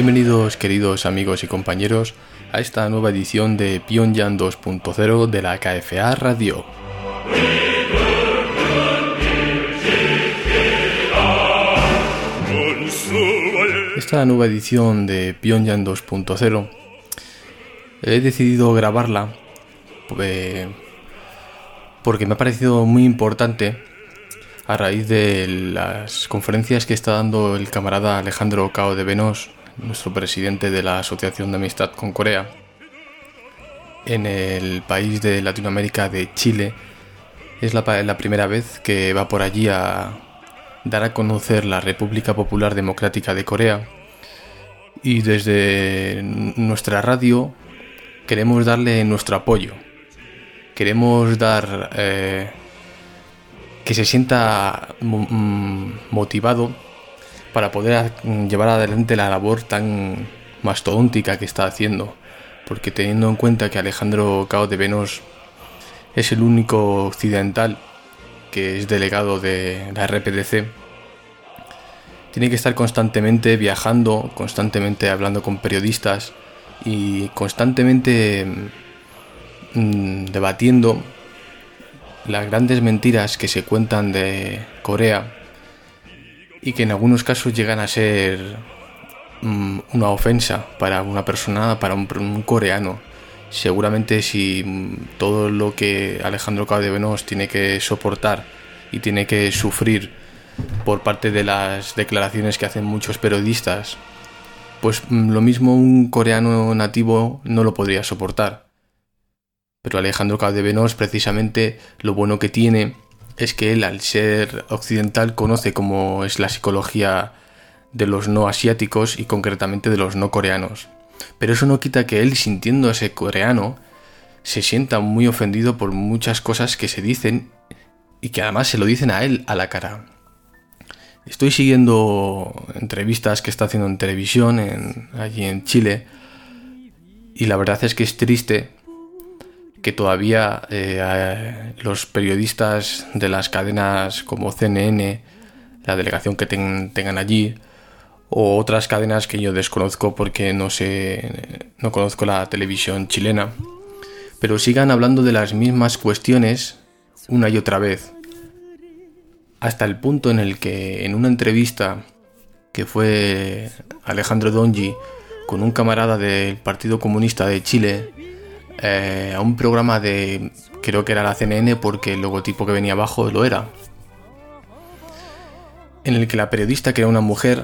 Bienvenidos, queridos amigos y compañeros, a esta nueva edición de Pyongyang 2.0 de la KFA Radio. Esta nueva edición de Pyongyang 2.0 he decidido grabarla porque me ha parecido muy importante a raíz de las conferencias que está dando el camarada Alejandro Cao de Benós, nuestro presidente de la Asociación de Amistad con Corea, en el país de Latinoamérica de Chile. Es la primera vez que va por allí a dar a conocer la República Popular Democrática de Corea, y desde nuestra radio queremos darle nuestro apoyo. Queremos dar que se sienta motivado para poder llevar adelante la labor tan mastodóntica que está haciendo, porque teniendo en cuenta que Alejandro Cao de Benós es el único occidental que es delegado de la RPDC, tiene que estar constantemente viajando, constantemente hablando con periodistas y constantemente debatiendo las grandes mentiras que se cuentan de Corea y que en algunos casos llegan a ser una ofensa para una persona, para un coreano. Seguramente si todo lo que Alejandro Cao de Benós tiene que soportar y tiene que sufrir por parte de las declaraciones que hacen muchos periodistas, pues lo mismo un coreano nativo no lo podría soportar. Pero Alejandro Cao de Benós, precisamente, lo bueno que tiene es que él, al ser occidental, conoce cómo es la psicología de los no asiáticos y concretamente de los no coreanos. Pero eso no quita que él, sintiéndose coreano, se sienta muy ofendido por muchas cosas que se dicen y que además se lo dicen a él a la cara. Estoy siguiendo entrevistas que está haciendo en televisión allí en Chile, y la verdad es que es triste que todavía los periodistas de las cadenas como CNN, la delegación que tengan allí, o otras cadenas que yo desconozco porque no conozco la televisión chilena, pero sigan hablando de las mismas cuestiones una y otra vez, hasta el punto en el que en una entrevista que fue Alejandro Dongi con un camarada del Partido Comunista de Chile, a un programa de, creo que era la CNN porque el logotipo que venía abajo lo era, en el que la periodista, que era una mujer,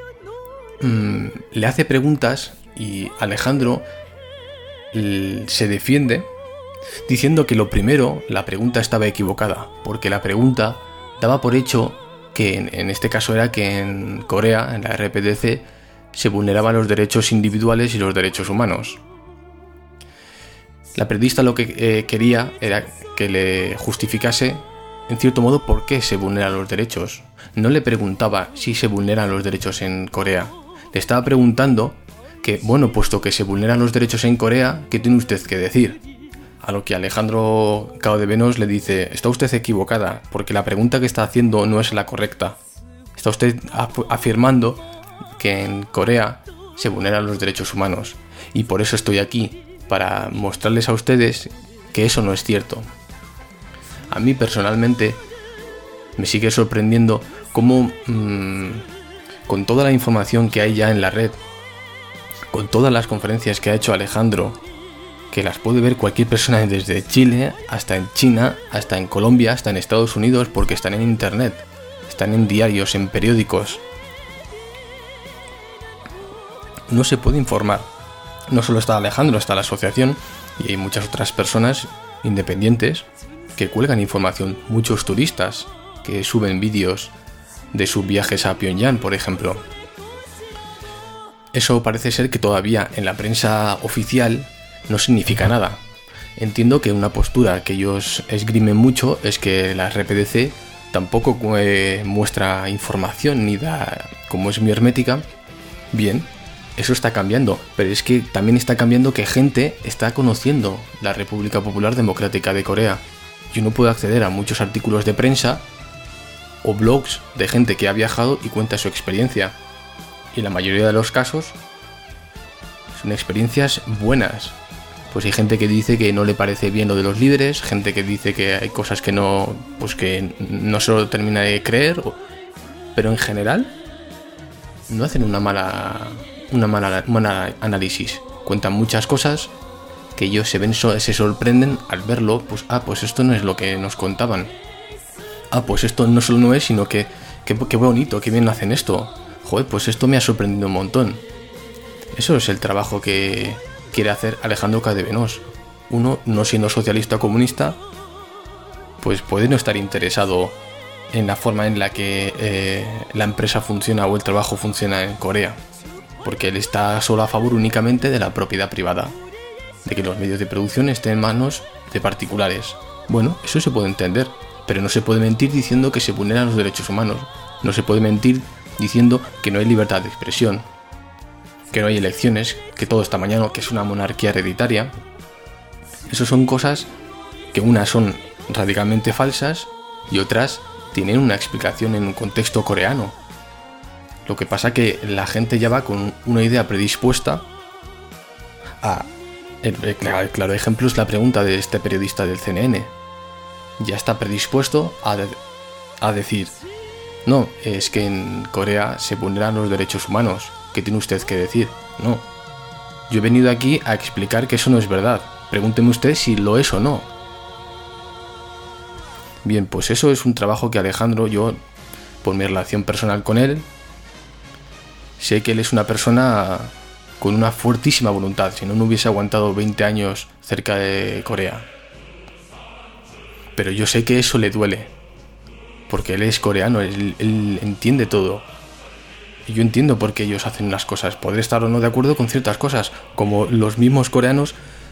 le hace preguntas y Alejandro se defiende diciendo que lo primero, la pregunta estaba equivocada, porque la pregunta daba por hecho que en este caso era que en Corea, en la RPDC, se vulneraban los derechos individuales y los derechos humanos. La periodista lo que quería era que le justificase, en cierto modo, por qué se vulneran los derechos. No le preguntaba si se vulneran los derechos en Corea. Le estaba preguntando que, bueno, puesto que se vulneran los derechos en Corea, ¿qué tiene usted que decir? A lo que Alejandro Cao de Benós le dice: está usted equivocada, porque la pregunta que está haciendo no es la correcta. Está usted afirmando que en Corea se vulneran los derechos humanos, y por eso estoy aquí, para mostrarles a ustedes que eso no es cierto. A mí personalmente me sigue sorprendiendo cómo, con toda la información que hay ya en la red, con todas las conferencias que ha hecho Alejandro, que las puede ver cualquier persona desde Chile hasta en China, hasta en Colombia, hasta en Estados Unidos, porque están en internet, están en diarios, en periódicos, no se puede informar. No solo está Alejandro, está la asociación y hay muchas otras personas independientes que cuelgan información, muchos turistas que suben vídeos de sus viajes a Pyongyang, por ejemplo. Eso parece ser que todavía en la prensa oficial no significa nada. Entiendo que una postura que ellos esgrimen mucho es que la RPDC tampoco muestra información ni da, como es muy hermética. Bien, eso está cambiando, pero es que también está cambiando que gente está conociendo la República Popular Democrática de Corea. Y uno puede acceder a muchos artículos de prensa o blogs de gente que ha viajado y cuenta su experiencia. Y en la mayoría de los casos son experiencias buenas. Pues hay gente que dice que no le parece bien lo de los líderes, gente que dice que hay cosas que no, pues que no se lo termina de creer, pero en general no hacen una mala análisis. Cuentan muchas cosas que ellos se sorprenden al verlo, pues esto no es lo que nos contaban. Pues esto no solo no es, sino que qué bonito, qué bien hacen esto. Joder, pues esto me ha sorprendido un montón. Eso es el trabajo que quiere hacer Alejandro Cadevenos. Uno, no siendo socialista o comunista, pues puede no estar interesado en la forma en la que la empresa funciona o el trabajo funciona en Corea, porque él está solo a favor únicamente de la propiedad privada, de que los medios de producción estén en manos de particulares. Bueno, eso se puede entender, pero no se puede mentir diciendo que se vulneran los derechos humanos. No se puede mentir diciendo que no hay libertad de expresión, que no hay elecciones, que todo está mañana, que es una monarquía hereditaria. Esas son cosas que unas son radicalmente falsas y otras tienen una explicación en un contexto coreano. Lo que pasa que la gente ya va con una idea predispuesta a... El claro ejemplo es la pregunta de este periodista del CNN. Ya está predispuesto a decir: no, es que en Corea se vulneran los derechos humanos. ¿Qué tiene usted que decir? No. Yo he venido aquí a explicar que eso no es verdad. Pregúnteme usted si lo es o no. Bien, pues eso es un trabajo que Alejandro, yo, por mi relación personal con él, sé que él es una persona con una fuertísima voluntad, si no, no hubiese aguantado 20 años cerca de Corea. Pero yo sé que eso le duele, porque él es coreano, él entiende todo. Y yo entiendo por qué ellos hacen las cosas. Podré estar o no de acuerdo con ciertas cosas, como los mismos coreanos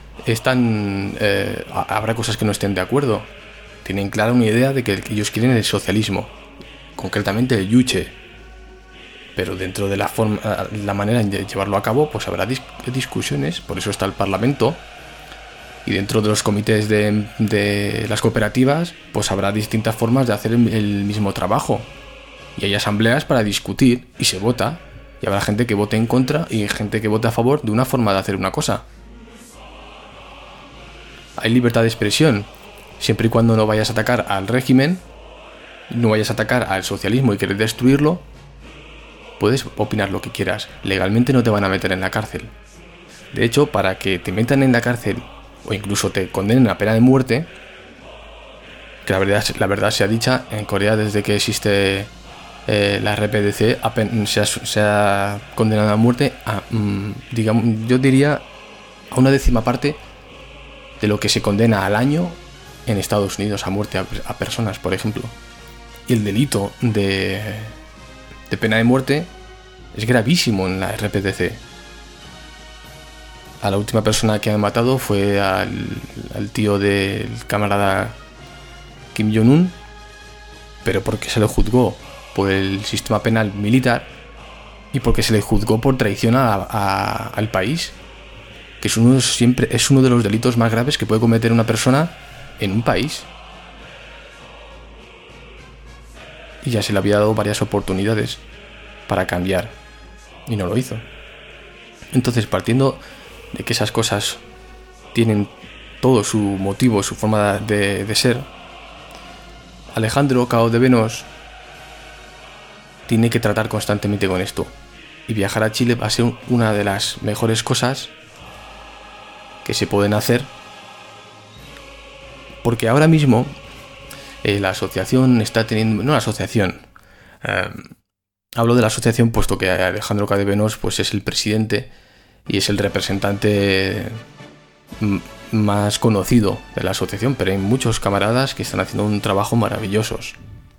habrá cosas que no estén de acuerdo. Tienen clara una idea de que ellos quieren el socialismo, concretamente el yuche. Pero dentro de la manera de llevarlo a cabo, pues habrá discusiones, por eso está el Parlamento. Y dentro de los comités de las cooperativas, pues habrá distintas formas de hacer el mismo trabajo. Y hay asambleas para discutir y se vota. Y habrá gente que vote en contra y gente que vote a favor de una forma de hacer una cosa. Hay libertad de expresión, siempre y cuando no vayas a atacar al régimen, no vayas a atacar al socialismo y querer destruirlo. Puedes opinar lo que quieras. Legalmente no te van a meter en la cárcel. De hecho, para que te metan en la cárcel o incluso te condenen a pena de muerte, que la verdad sea dicha, en Corea desde que existe la RPDC se ha condenado a muerte a, digamos, yo diría a una décima parte de lo que se condena al año en Estados Unidos a muerte a personas, por ejemplo. Y el delito de pena de muerte es gravísimo en la RPDC. A la última persona que han matado fue al tío del camarada Kim Jong-un, pero porque se le juzgó por el sistema penal militar y porque se le juzgó por traición al país, que es uno de los delitos más graves que puede cometer una persona en un país. Y ya se le había dado varias oportunidades para cambiar y no lo hizo. Entonces, partiendo de que esas cosas tienen todo su motivo, su forma de ser, Alejandro Cadevenos tiene que tratar constantemente con esto. Y viajar a Chile va a ser una de las mejores cosas que se pueden hacer, porque ahora mismo la asociación está teniendo... No la asociación. Hablo de la asociación puesto que Alejandro Cadevenos pues es el presidente y es el representante más conocido de la asociación, pero hay muchos camaradas que están haciendo un trabajo maravillosos.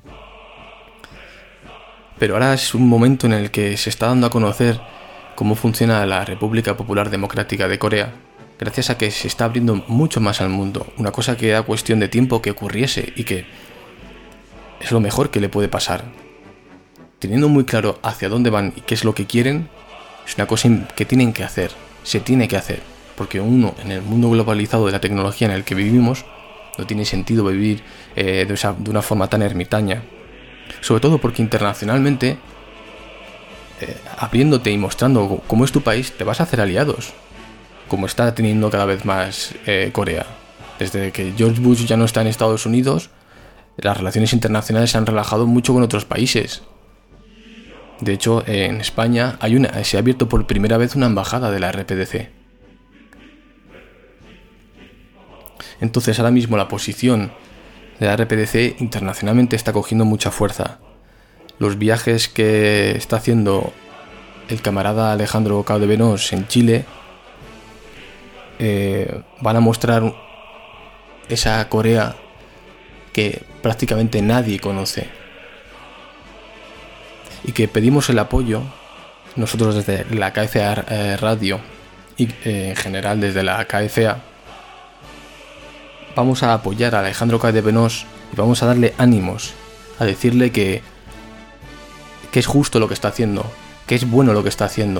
Pero ahora es un momento en el que se está dando a conocer cómo funciona la República Popular Democrática de Corea, gracias a que se está abriendo mucho más al mundo, una cosa que era cuestión de tiempo que ocurriese y que es lo mejor que le puede pasar. Teniendo muy claro hacia dónde van y qué es lo que quieren, es una cosa que tienen que hacer, se tiene que hacer, porque uno, en el mundo globalizado de la tecnología en el que vivimos, no tiene sentido vivir de una forma tan ermitaña, sobre todo porque internacionalmente abriéndote y mostrando cómo es tu país, te vas a hacer aliados, como está teniendo cada vez más Corea. Desde que George Bush ya no está en Estados Unidos, las relaciones internacionales se han relajado mucho con otros países. De hecho, en España se ha abierto por primera vez una embajada de la RPDC. Entonces, ahora mismo la posición de la RPDC internacionalmente está cogiendo mucha fuerza. Los viajes que está haciendo el camarada Alejandro Caudevenoz en Chile van a mostrar esa Corea que prácticamente nadie conoce, y que pedimos el apoyo nosotros desde la KFA Radio y en general desde la KFA. Vamos a apoyar a Alejandro Caudevenoz y vamos a darle ánimos, a decirle que es justo lo que está haciendo, que es bueno lo que está haciendo,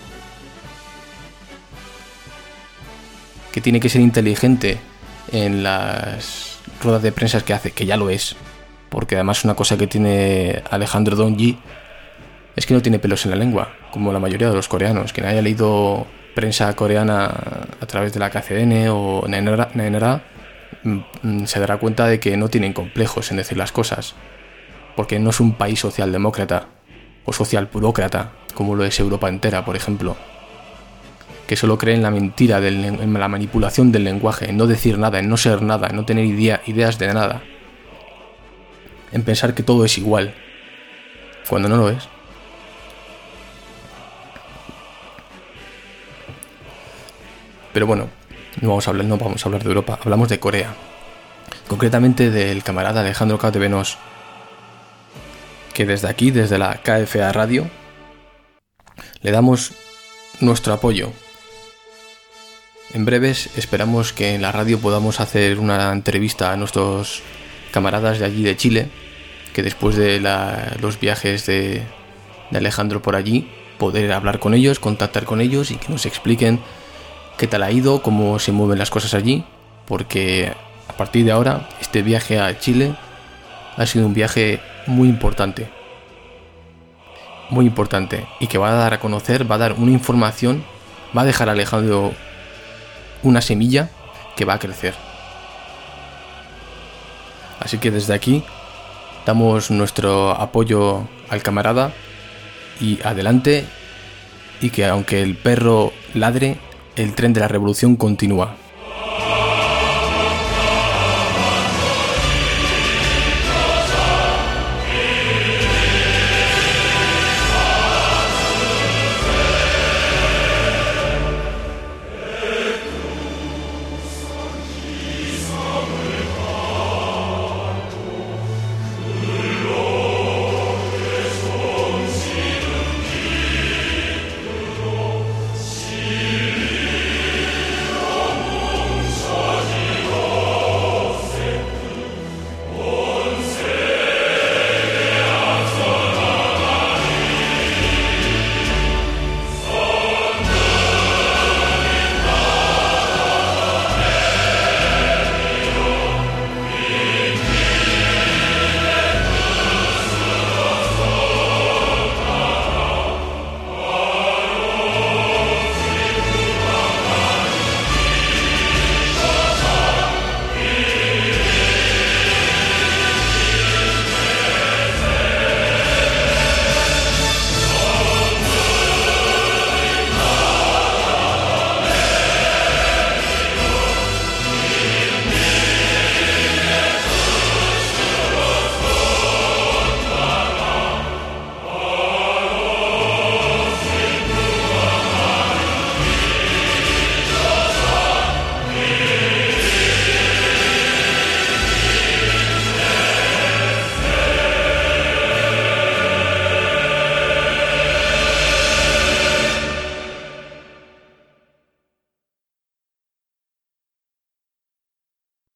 que tiene que ser inteligente en las ruedas de prensa que hace, que ya lo es, porque además una cosa que tiene Alejandro Donji es que no tiene pelos en la lengua, como la mayoría de los coreanos. Quien haya leído prensa coreana a través de la KCN o NNRA se dará cuenta de que no tienen complejos en decir las cosas, porque no es un país socialdemócrata o socialburócrata como lo es Europa entera, por ejemplo, que solo cree en la mentira, en la manipulación del lenguaje, en no decir nada, en no ser nada, en no tener ideas de nada, en pensar que todo es igual, cuando no lo es. Pero bueno, no vamos a hablar de Europa, hablamos de Corea. Concretamente del camarada Alejandro Caudevenoz, que desde aquí, desde la KFA Radio, le damos nuestro apoyo. En breves esperamos que en la radio podamos hacer una entrevista a nuestros camaradas de allí de Chile, que después de los viajes de Alejandro por allí, poder hablar con ellos, contactar con ellos y que nos expliquen qué tal ha ido, cómo se mueven las cosas allí, porque a partir de ahora este viaje a Chile ha sido un viaje muy importante y que va a dar a conocer, va a dar una información, va a dejar a Alejandro una semilla que va a crecer. Así que desde aquí damos nuestro apoyo al camarada y adelante, y que aunque el perro ladre, el tren de la revolución continúa.